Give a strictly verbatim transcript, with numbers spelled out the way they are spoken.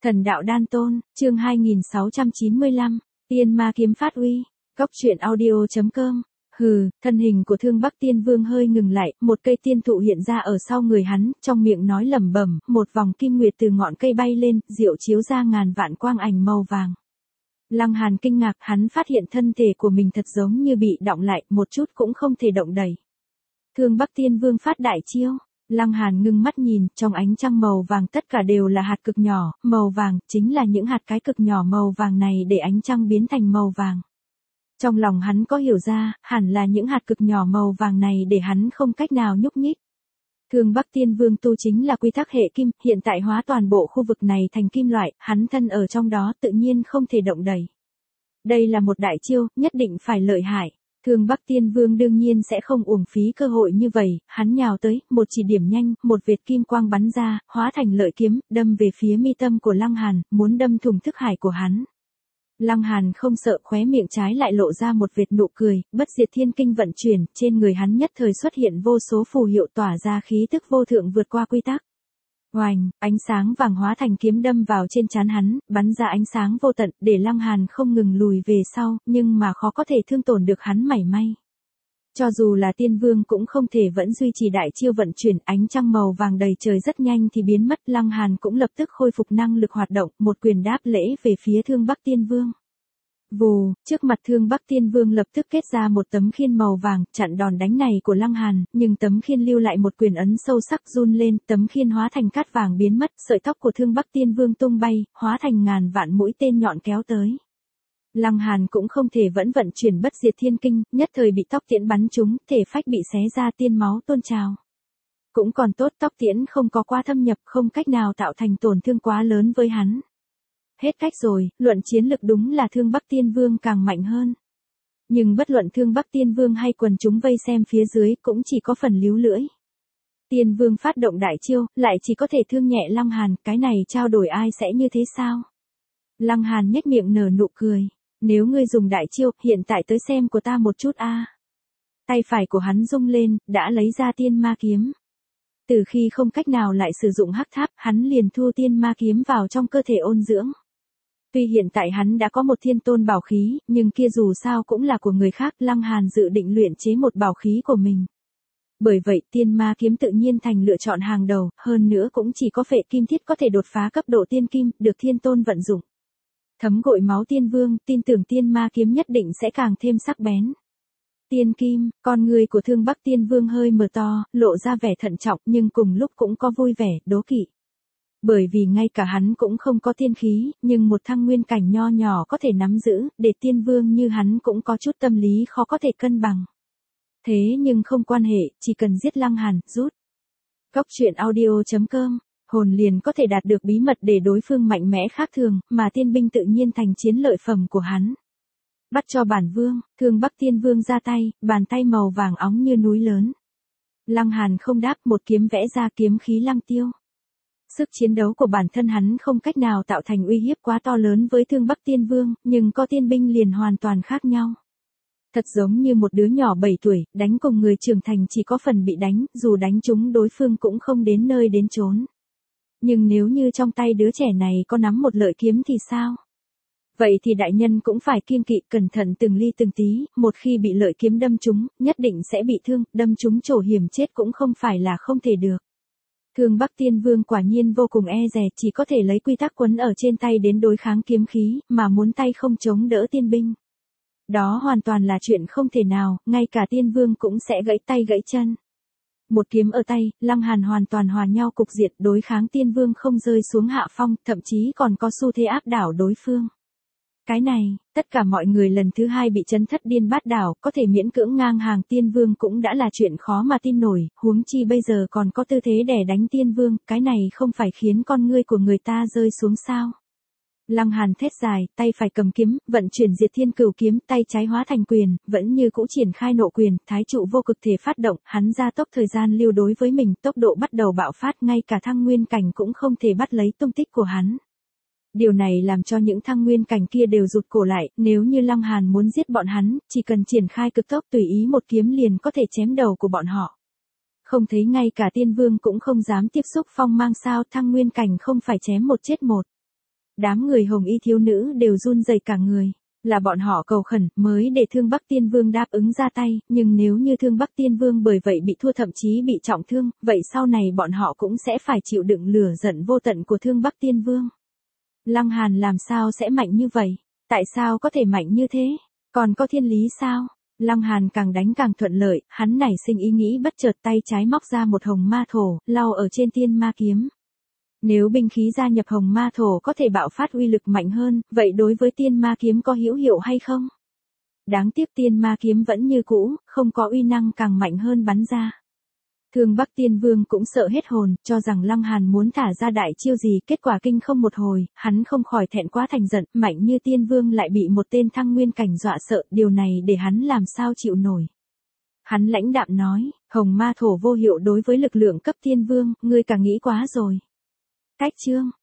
Thần đạo đan tôn, chương hai nghìn sáu trăm chín mươi lăm, tiên ma kiếm phát uy, góc truyện audio.com. Hừ, thân hình của Thương Bắc Tiên Vương hơi ngừng lại, một cây tiên thụ hiện ra ở sau người hắn, trong miệng nói lẩm bẩm, một vòng kim nguyệt từ ngọn cây bay lên, diệu chiếu ra ngàn vạn quang ảnh màu vàng. Lăng Hàn kinh ngạc, hắn phát hiện thân thể của mình thật giống như bị đọng lại, một chút cũng không thể động đậy. Thương Bắc Tiên Vương phát đại chiêu. Lăng Hàn ngưng mắt nhìn, trong ánh trăng màu vàng tất cả đều là hạt cực nhỏ, màu vàng, chính là những hạt cái cực nhỏ màu vàng này để ánh trăng biến thành màu vàng. Trong lòng hắn có hiểu ra, hẳn là những hạt cực nhỏ màu vàng này để hắn không cách nào nhúc nhích. Thương Bắc Tiên Vương tu chính là quy tắc hệ kim, hiện tại hóa toàn bộ khu vực này thành kim loại, hắn thân ở trong đó tự nhiên không thể động đậy. Đây là một đại chiêu, nhất định phải lợi hại. Thương Bắc Tiên Vương đương nhiên sẽ không uổng phí cơ hội như vậy, hắn nhào tới, một chỉ điểm nhanh, một vệt kim quang bắn ra, hóa thành lợi kiếm, đâm về phía mi tâm của Lăng Hàn, muốn đâm thủng thức hải của hắn. Lăng Hàn không sợ, khóe miệng trái lại lộ ra một vệt nụ cười, bất diệt thiên kinh vận chuyển, trên người hắn nhất thời xuất hiện vô số phù hiệu tỏa ra khí tức vô thượng vượt qua quy tắc. Oành, ánh sáng vàng hóa thành kiếm đâm vào trên trán hắn, bắn ra ánh sáng vô tận, để Lăng Hàn không ngừng lùi về sau, nhưng mà khó có thể thương tổn được hắn mảy may. Cho dù là tiên vương cũng không thể vẫn duy trì đại chiêu vận chuyển, ánh trăng màu vàng đầy trời rất nhanh thì biến mất, Lăng Hàn cũng lập tức khôi phục năng lực hoạt động, một quyền đáp lễ về phía Thương Bắc Tiên Vương. Vù, trước mặt Thương Bắc Tiên Vương lập tức kết ra một tấm khiên màu vàng, chặn đòn đánh này của Lăng Hàn, nhưng tấm khiên lưu lại một quyền ấn sâu sắc run lên, tấm khiên hóa thành cát vàng biến mất, sợi tóc của Thương Bắc Tiên Vương tung bay, hóa thành ngàn vạn mũi tên nhọn kéo tới. Lăng Hàn cũng không thể vẫn vận chuyển bất diệt thiên kinh, nhất thời bị tóc tiễn bắn trúng, thể phách bị xé ra tiên máu tuôn trào. Cũng còn tốt tóc tiễn không có quá thâm nhập, không cách nào tạo thành tổn thương quá lớn với hắn. Hết cách rồi, luận chiến lực đúng là Thương Bắc Tiên Vương càng mạnh hơn. Nhưng bất luận Thương Bắc Tiên Vương hay quần chúng vây xem phía dưới cũng chỉ có phần líu lưỡi. Tiên Vương phát động đại chiêu, lại chỉ có thể thương nhẹ Lăng Hàn, cái này trao đổi ai sẽ như thế sao? Lăng Hàn nhếch miệng nở nụ cười. Nếu ngươi dùng đại chiêu, hiện tại tới xem của ta một chút a. Tay phải của hắn rung lên, đã lấy ra tiên ma kiếm. Từ khi không cách nào lại sử dụng hắc tháp, hắn liền thu tiên ma kiếm vào trong cơ thể ôn dưỡng. Tuy hiện tại hắn đã có một thiên tôn bảo khí, nhưng kia dù sao cũng là của người khác, Lăng Hàn dự định luyện chế một bảo khí của mình. Bởi vậy tiên ma kiếm tự nhiên thành lựa chọn hàng đầu, hơn nữa cũng chỉ có phệ kim thiết có thể đột phá cấp độ tiên kim, được thiên tôn vận dụng. Thấm gội máu tiên vương, tin tưởng tiên ma kiếm nhất định sẽ càng thêm sắc bén. Tiên kim, con người của Thương Bắc Tiên Vương hơi mở to, lộ ra vẻ thận trọng nhưng cùng lúc cũng có vui vẻ, đố kỵ. Bởi vì ngay cả hắn cũng không có tiên khí, nhưng một thăng nguyên cảnh nho nhỏ có thể nắm giữ, để tiên vương như hắn cũng có chút tâm lý khó có thể cân bằng. Thế nhưng không quan hệ, chỉ cần giết Lăng Hàn, rút. Góc truyện audio.com. Hồn liền có thể đạt được bí mật để đối phương mạnh mẽ khác thường, mà tiên binh tự nhiên thành chiến lợi phẩm của hắn. Bắt cho bản vương, Thương Bắc Tiên Vương ra tay, bàn tay màu vàng óng như núi lớn. Lăng Hàn không đáp, một kiếm vẽ ra kiếm khí lăng tiêu. Sức chiến đấu của bản thân hắn không cách nào tạo thành uy hiếp quá to lớn với Thương Bắc Tiên Vương, nhưng có tiên binh liền hoàn toàn khác nhau. Thật giống như một đứa nhỏ bảy tuổi, đánh cùng người trưởng thành chỉ có phần bị đánh, dù đánh trúng đối phương cũng không đến nơi đến chốn. Nhưng nếu như trong tay đứa trẻ này có nắm một lợi kiếm thì sao? Vậy thì đại nhân cũng phải kiêng kỵ cẩn thận từng ly từng tí, một khi bị lợi kiếm đâm trúng, nhất định sẽ bị thương, đâm trúng chỗ hiểm chết cũng không phải là không thể được. Thương Bắc Tiên Vương quả nhiên vô cùng e dè, chỉ có thể lấy quy tắc quấn ở trên tay đến đối kháng kiếm khí, mà muốn tay không chống đỡ tiên binh. Đó hoàn toàn là chuyện không thể nào, ngay cả tiên vương cũng sẽ gãy tay gãy chân. Một kiếm ở tay, Lăng Hàn hoàn toàn hòa nhau cục diện, đối kháng tiên vương không rơi xuống hạ phong, thậm chí còn có xu thế áp đảo đối phương. Cái này, tất cả mọi người lần thứ hai bị chấn thất điên bát đảo, có thể miễn cưỡng ngang hàng tiên vương cũng đã là chuyện khó mà tin nổi, huống chi bây giờ còn có tư thế đè đánh tiên vương, cái này không phải khiến con ngươi của người ta rơi xuống sao. Lăng Hàn thét dài, tay phải cầm kiếm, vận chuyển diệt thiên cửu kiếm, tay trái hóa thành quyền, vẫn như cũ triển khai nộ quyền, thái trụ vô cực thể phát động, hắn gia tốc thời gian lưu đối với mình, tốc độ bắt đầu bạo phát, ngay cả thăng nguyên cảnh cũng không thể bắt lấy tung tích của hắn. Điều này làm cho những thăng nguyên cảnh kia đều rụt cổ lại, nếu như Lăng Hàn muốn giết bọn hắn, chỉ cần triển khai cực tốc tùy ý một kiếm liền có thể chém đầu của bọn họ. Không thấy ngay cả tiên vương cũng không dám tiếp xúc phong mang sao, thăng nguyên cảnh không phải chém một chết một. Đám người hồng y thiếu nữ đều run rẩy cả người. Là bọn họ cầu khẩn mới để Thương Bắc Tiên Vương đáp ứng ra tay, nhưng nếu như Thương Bắc Tiên Vương bởi vậy bị thua thậm chí bị trọng thương, vậy sau này bọn họ cũng sẽ phải chịu đựng lửa giận vô tận của Thương Bắc Tiên Vương. Lăng Hàn làm sao sẽ mạnh như vậy? Tại sao có thể mạnh như thế? Còn có thiên lý sao? Lăng Hàn càng đánh càng thuận lợi, hắn nảy sinh ý nghĩ bất chợt tay trái móc ra một hồng ma thổ, lau ở trên tiên ma kiếm. Nếu binh khí gia nhập hồng ma thổ có thể bạo phát uy lực mạnh hơn, vậy đối với tiên ma kiếm có hữu hiệu hay không? Đáng tiếc tiên ma kiếm vẫn như cũ, không có uy năng càng mạnh hơn bắn ra. Thương Bắc Tiên Vương cũng sợ hết hồn, cho rằng Lăng Hàn muốn thả ra đại chiêu gì, kết quả kinh không một hồi, hắn không khỏi thẹn quá thành giận, mạnh như Tiên Vương lại bị một tên thăng nguyên cảnh dọa sợ, điều này để hắn làm sao chịu nổi. Hắn lãnh đạm nói, hồng ma thổ vô hiệu đối với lực lượng cấp Tiên Vương, ngươi càng nghĩ quá rồi. Cách chương